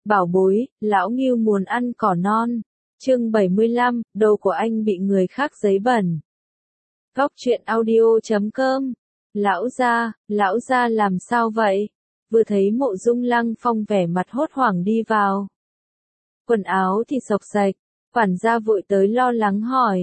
Bảo bối, lão Ngưu muốn ăn cỏ non. Chương 75, đồ của anh bị người khác giấy bẩn. Góc truyện audio.com. Lão gia làm sao vậy? Vừa thấy Mộ Dung Lăng Phong vẻ mặt hốt hoảng đi vào. Quần áo thì xộc xạch, quản gia vội tới lo lắng hỏi.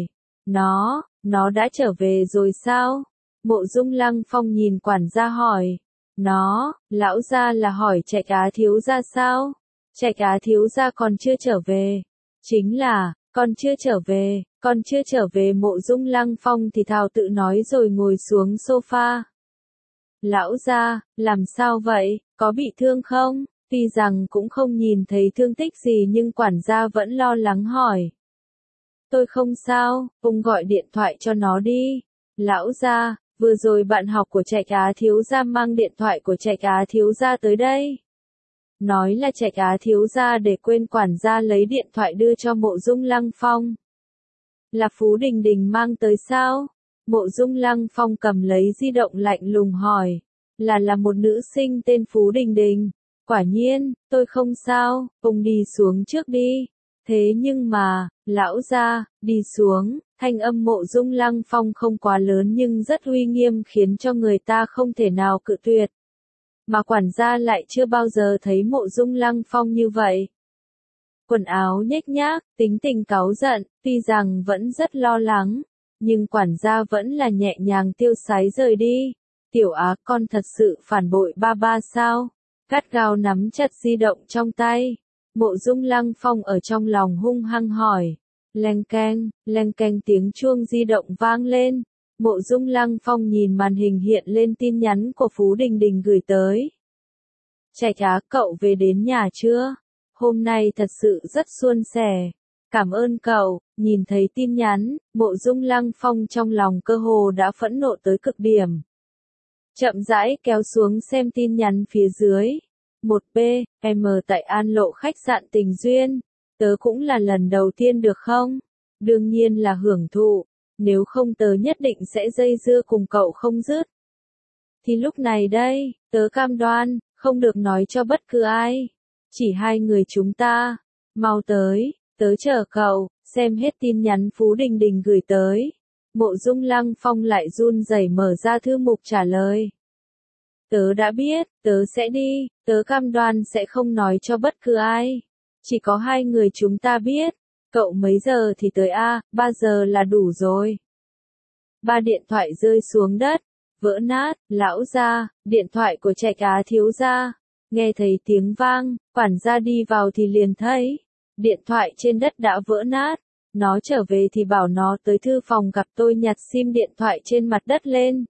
Nó đã trở về rồi sao? Mộ Dung Lăng Phong nhìn quản gia hỏi. Lão gia là hỏi Trạch Á thiếu gia sao? Trạch Á thiếu gia còn chưa trở về. Chính là, còn chưa trở về. Mộ Dung Lăng Phong thì thào tự nói rồi ngồi xuống sofa. Lão gia, làm sao vậy, có bị thương không? Tuy rằng cũng không nhìn thấy thương tích gì nhưng quản gia vẫn lo lắng hỏi. Tôi không sao, ông gọi điện thoại cho nó đi. Lão gia, vừa rồi bạn học của Trạch Á thiếu gia mang điện thoại của Trạch Á thiếu gia tới đây. Nói là Trạch Á thiếu gia để quên quản gia lấy điện thoại đưa cho Mộ Dung Lăng Phong. Là Phú Đình Đình mang tới sao? Mộ Dung Lăng Phong cầm lấy di động lạnh lùng hỏi. Là một nữ sinh tên Phú Đình Đình. Quả nhiên, tôi không sao, ông đi xuống trước đi. Thế nhưng mà, lão gia, đi xuống, thanh âm Mộ Dung Lăng Phong không quá lớn nhưng rất uy nghiêm khiến cho người ta không thể nào cự tuyệt. Mà quản gia lại chưa bao giờ thấy Mộ Dung Lăng Phong như vậy. Quần áo nhếch nhác, tính tình cáu giận, tuy rằng vẫn rất lo lắng, nhưng quản gia vẫn là nhẹ nhàng tiêu sái rời đi. Tiểu Á, con thật sự phản bội ba sao? Gắt gao nắm chặt di động trong tay. Mộ Dung Lăng Phong ở trong lòng hung hăng hỏi. Leng keng tiếng chuông di động vang lên. Mộ Dung Lăng Phong nhìn màn hình hiện lên tin nhắn của Phú Đình Đình gửi tới. Trạch Á, cậu về đến nhà chưa? Hôm nay thật sự rất suôn sẻ. Cảm ơn cậu. Nhìn thấy tin nhắn, Mộ Dung Lăng Phong trong lòng cơ hồ đã phẫn nộ tới cực điểm. Chậm rãi kéo xuống xem tin nhắn phía dưới. 1PM tại An Lộ khách sạn Tình Duyên. Tớ cũng là lần đầu tiên được không? Đương nhiên là hưởng thụ. Nếu không tớ nhất định sẽ dây dưa cùng cậu không dứt. Thì lúc này đây, tớ cam đoan, không được nói cho bất cứ ai. Chỉ hai người chúng ta. Mau tới, tớ chờ cậu, xem hết tin nhắn Phú Đình Đình gửi tới. Mộ Dung Lăng Phong lại run rẩy mở ra thư mục trả lời. Tớ đã biết, tớ sẽ đi, tớ cam đoan sẽ không nói cho bất cứ ai. Chỉ có hai người chúng ta biết. Cậu mấy giờ thì tới a? 3 giờ là đủ rồi. Ba điện thoại rơi xuống đất, vỡ nát. Lão gia, điện thoại của Trạch Á thiếu gia. Nghe thấy tiếng vang, quản gia đi vào thì liền thấy. Điện thoại trên đất đã vỡ nát. Nó trở về thì bảo nó tới thư phòng gặp tôi nhặt sim điện thoại trên mặt đất lên.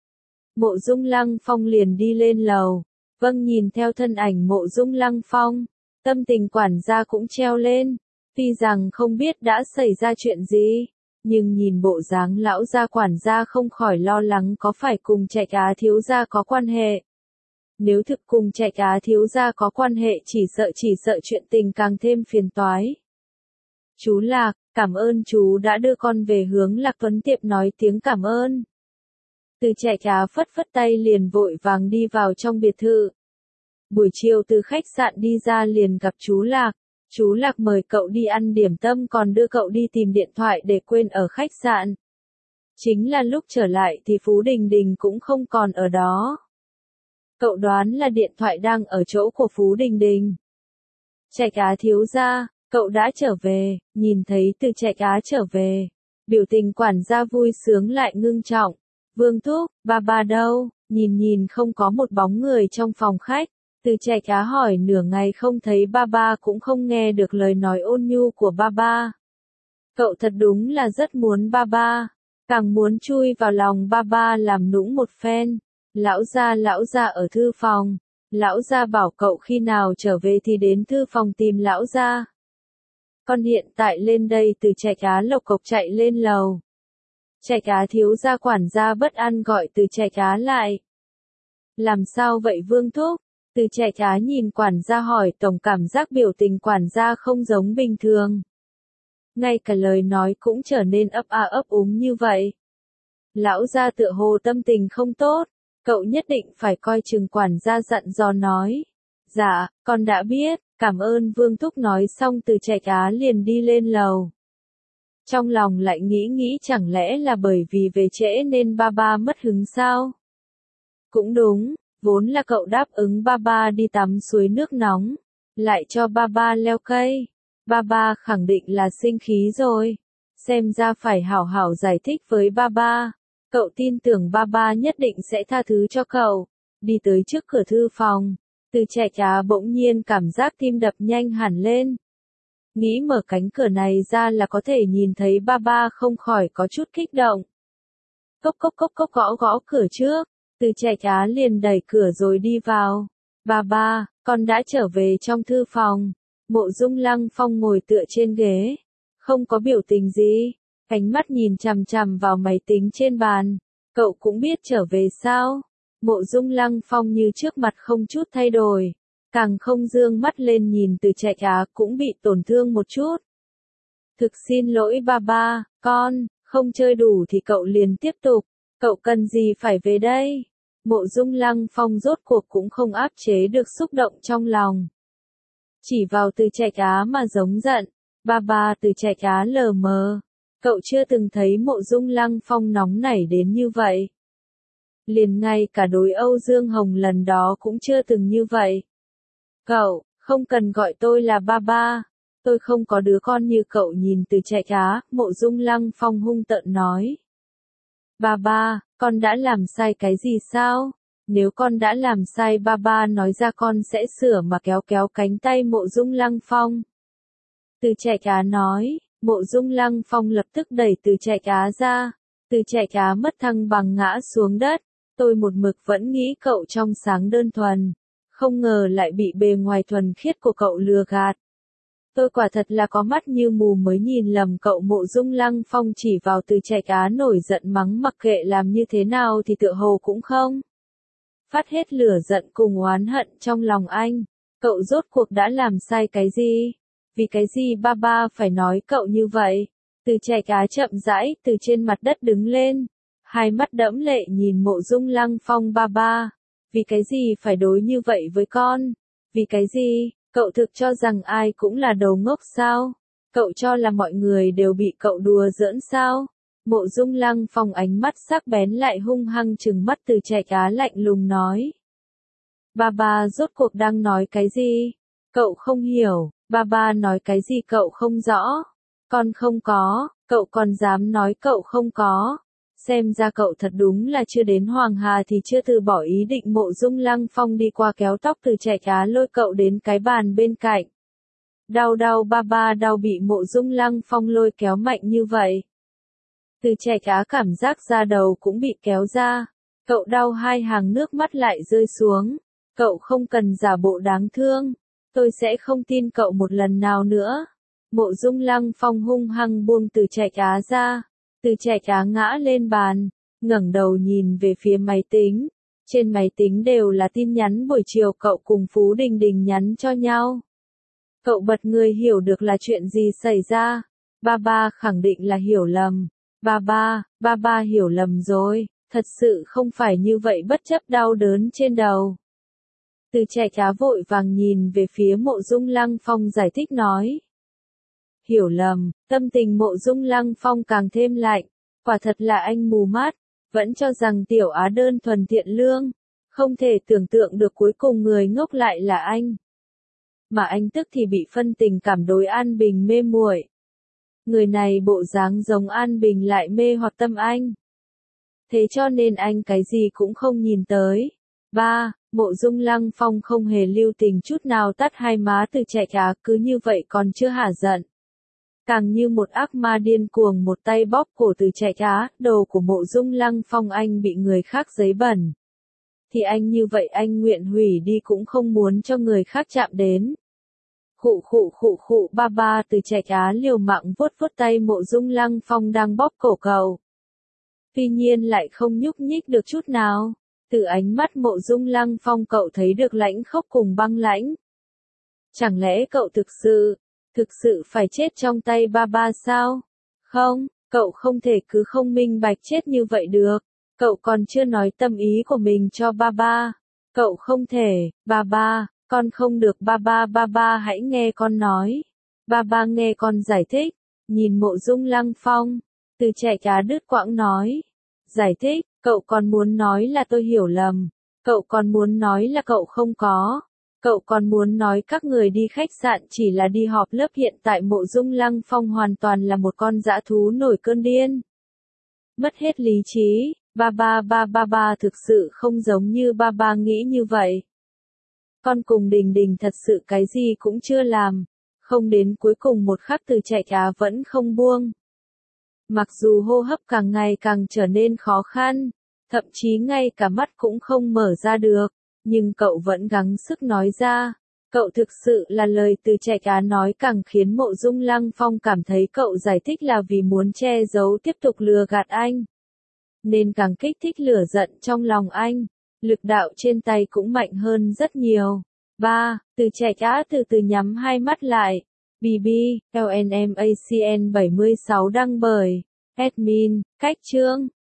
Mộ Dung Lăng Phong liền đi lên lầu. Vâng, nhìn theo thân ảnh Mộ Dung Lăng Phong, tâm tình quản gia cũng treo lên. Tuy rằng không biết đã xảy ra chuyện gì, nhưng nhìn bộ dáng lão gia quản gia không khỏi lo lắng có phải cùng Trạch Á thiếu gia có quan hệ. Nếu thực cùng Trạch Á thiếu gia có quan hệ chỉ sợ chuyện tình càng thêm phiền toái. Chú Lạc, cảm ơn chú đã đưa con về hướng Lạc Tuấn Tiệp nói tiếng cảm ơn. Từ Trạch Á phất phất tay liền vội vàng đi vào trong biệt thự. Buổi chiều từ khách sạn đi ra liền gặp chú Lạc. Chú Lạc mời cậu đi ăn điểm tâm còn đưa cậu đi tìm điện thoại để quên ở khách sạn. Chính là lúc trở lại thì Phú Đình Đình cũng không còn ở đó. Cậu đoán là điện thoại đang ở chỗ của Phú Đình Đình. Trạch Á thiếu gia, cậu đã trở về. Nhìn thấy từ Trạch Á trở về, biểu tình quản gia vui sướng lại ngưng trọng. Vương thúc, ba đâu? Nhìn không có một bóng người trong phòng khách. Từ Trạch Á hỏi nửa ngày không thấy ba cũng không nghe được lời nói ôn nhu của ba. Cậu thật đúng là rất muốn ba, càng muốn chui vào lòng ba làm nũng một phen. Lão gia ở thư phòng. Lão gia bảo cậu khi nào trở về thì đến thư phòng tìm lão gia. Con hiện tại lên đây. Từ Trạch Á lộc cộc chạy lên lầu. Trạch Á thiếu gia quản gia bất an gọi Từ Trạch Á lại. Làm sao vậy Vương thúc? Từ Trạch Á nhìn quản gia hỏi, tổng cảm giác biểu tình quản gia không giống bình thường. Ngay cả lời nói cũng trở nên ấp úng như vậy. Lão gia tựa hồ tâm tình không tốt, cậu nhất định phải coi chừng quản gia dặn dò nói. Dạ, con đã biết, cảm ơn Vương Thúc nói xong Từ Trạch Á liền đi lên lầu. Trong lòng lại nghĩ chẳng lẽ là bởi vì về trễ nên ba ba mất hứng sao? Cũng đúng, vốn là cậu đáp ứng ba ba đi tắm suối nước nóng, lại cho ba ba leo cây. Ba ba khẳng định là sinh khí rồi. Xem ra phải hảo hảo giải thích với ba ba. Cậu tin tưởng ba ba nhất định sẽ tha thứ cho cậu. Đi tới trước cửa thư phòng, Từ Trạch Á bỗng nhiên cảm giác tim đập nhanh hẳn lên. Nghĩ mở cánh cửa này ra là có thể nhìn thấy ba ba không khỏi có chút kích động. Cốc cốc cốc cốc gõ gõ cửa trước, Từ Trạch Á liền đẩy cửa rồi đi vào. Ba ba, con đã trở về trong thư phòng. Mộ Dung Lăng Phong ngồi tựa trên ghế, không có biểu tình gì, ánh mắt nhìn chằm chằm vào máy tính trên bàn. Cậu cũng biết trở về sao? Mộ Dung Lăng Phong như trước mặt không chút thay đổi, càng không dương mắt lên nhìn Từ Trạch Á cũng bị tổn thương một chút. Thực xin lỗi ba ba, con, không chơi đủ thì cậu liền tiếp tục, cậu cần gì phải về đây? Mộ Dung Lăng Phong rốt cuộc cũng không áp chế được xúc động trong lòng. Chỉ vào Từ Trạch Á mà giống giận, ba ba. Từ Trạch Á lờ mờ, cậu chưa từng thấy Mộ Dung Lăng Phong nóng nảy đến như vậy. Liền ngay cả đối Âu Dương Hồng lần đó cũng chưa từng như vậy. Cậu, không cần gọi tôi là ba ba, tôi không có đứa con như cậu. Nhìn Từ Trạch Á, Mộ Dung Lăng Phong hung tợn nói. Ba ba, con đã làm sai cái gì sao? Nếu con đã làm sai ba ba nói ra con sẽ sửa mà. Kéo kéo cánh tay Mộ Dung Lăng Phong. Từ Trạch Á nói, Mộ Dung Lăng Phong lập tức đẩy Từ Trạch Á ra. Từ Trạch Á mất thăng bằng ngã xuống đất. Tôi một mực vẫn nghĩ cậu trong sáng đơn thuần, không ngờ lại bị bề ngoài thuần khiết của cậu lừa gạt. Tôi quả thật là có mắt như mù mới nhìn lầm cậu. Mộ Dung Lăng Phong chỉ vào Từ Trạch Á nổi giận mắng mặc kệ làm như thế nào thì tựa hồ cũng không phát hết lửa giận cùng oán hận trong lòng anh. Cậu rốt cuộc đã làm sai cái gì? Vì cái gì ba ba phải nói cậu như vậy? Từ Trạch Á chậm rãi từ trên mặt đất đứng lên, hai mắt đẫm lệ nhìn Mộ Dung Lăng Phong. Ba ba, vì cái gì phải đối như vậy với con? Vì cái gì? Cậu thực cho rằng ai cũng là đồ ngốc sao? Cậu cho là mọi người đều bị cậu đùa giỡn sao? Mộ Dung Lăng Phong ánh mắt sắc bén lại hung hăng trừng mắt Từ Trạch Á lạnh lùng nói. Ba ba rốt cuộc đang nói cái gì? Cậu không hiểu, ba ba nói cái gì cậu không rõ. Con không có, cậu còn dám nói cậu không có. Xem ra cậu thật đúng là chưa đến Hoàng Hà thì chưa từ bỏ ý định. Mộ Dung Lăng Phong đi qua kéo tóc Từ Trạch Á lôi cậu đến cái bàn bên cạnh. Đau đau ba ba đau. Bị Mộ Dung Lăng Phong lôi kéo mạnh như vậy, Từ Trạch Á cảm giác da đầu cũng bị kéo ra. Cậu đau, hai hàng nước mắt lại rơi xuống. Cậu không cần giả bộ đáng thương, tôi sẽ không tin cậu một lần nào nữa. Mộ Dung Lăng Phong hung hăng buông Từ Trạch Á ra. Từ Trạch Á ngã lên bàn, ngẩng đầu nhìn về phía máy tính. Trên máy tính đều là tin nhắn buổi chiều cậu cùng Phú Đình Đình nhắn cho nhau. Cậu bật người hiểu được là chuyện gì xảy ra. Ba ba khẳng định là hiểu lầm. Ba ba hiểu lầm rồi, thật sự không phải như vậy. Bất chấp đau đớn trên đầu, Từ Trạch Á vội vàng nhìn về phía Mộ Dung Lăng Phong giải thích nói. Hiểu lầm, tâm tình Mộ Dung Lăng Phong càng thêm lạnh. Quả thật là anh mù mắt, vẫn cho rằng Tiểu Á đơn thuần thiện lương. Không thể tưởng tượng được cuối cùng người ngốc lại là anh. Mà anh tức thì bị phân tình cảm đối An Bình mê muội. Người này bộ dáng giống An Bình lại mê hoặc tâm anh. Thế cho nên anh cái gì cũng không nhìn tới. Ba, Mộ Dung Lăng Phong không hề lưu tình chút nào tát hai má Từ Trạch Á, cứ như vậy còn chưa hả giận. Càng như một ác ma điên cuồng một tay bóp cổ Từ Trạch Á. Đồ của Mộ Dung Lăng Phong anh bị người khác giấy bẩn. Thì anh như vậy anh nguyện hủy đi cũng không muốn cho người khác chạm đến. Khụ ba ba. Từ Trạch Á liều mạng vuốt vuốt tay Mộ Dung Lăng Phong đang bóp cổ cậu. Tuy nhiên lại không nhúc nhích được chút nào. Từ ánh mắt Mộ Dung Lăng Phong cậu thấy được lãnh khốc cùng băng lãnh. Chẳng lẽ cậu thực sự phải chết trong tay ba ba sao? Không, cậu không thể cứ không minh bạch chết như vậy được. Cậu còn chưa nói tâm ý của mình cho ba ba. Cậu không thể, ba ba, Con không được ba ba hãy nghe con nói. Ba nghe con giải thích. Nhìn Mộ Dung Lăng Phong, Từ Trạch Á đứt quãng nói. Giải thích, cậu còn muốn nói là tôi hiểu lầm. Cậu còn muốn nói là cậu không có. Cậu còn muốn nói các người đi khách sạn chỉ là đi họp lớp, hiện tại Mộ Dung Lăng Phong hoàn toàn là một con dã thú nổi cơn điên. Mất hết lý trí, ba thực sự không giống như ba nghĩ như vậy. Con cùng Đình Đình thật sự cái gì cũng chưa làm. Không đến cuối cùng một khắc Từ Trạch Á vẫn không buông. Mặc dù hô hấp càng ngày càng trở nên khó khăn, thậm chí ngay cả mắt cũng không mở ra được, nhưng cậu vẫn gắng sức nói ra. Cậu thực sự là lời Từ Trạch Á nói càng khiến Mộ Dung Lăng Phong cảm thấy cậu giải thích là vì muốn che giấu tiếp tục lừa gạt anh. Nên càng kích thích lửa giận trong lòng anh, lực đạo trên tay cũng mạnh hơn rất nhiều. Từ Trạch Á từ từ nhắm hai mắt lại. BB, LNMACN 76 đăng bởi admin, cách chương.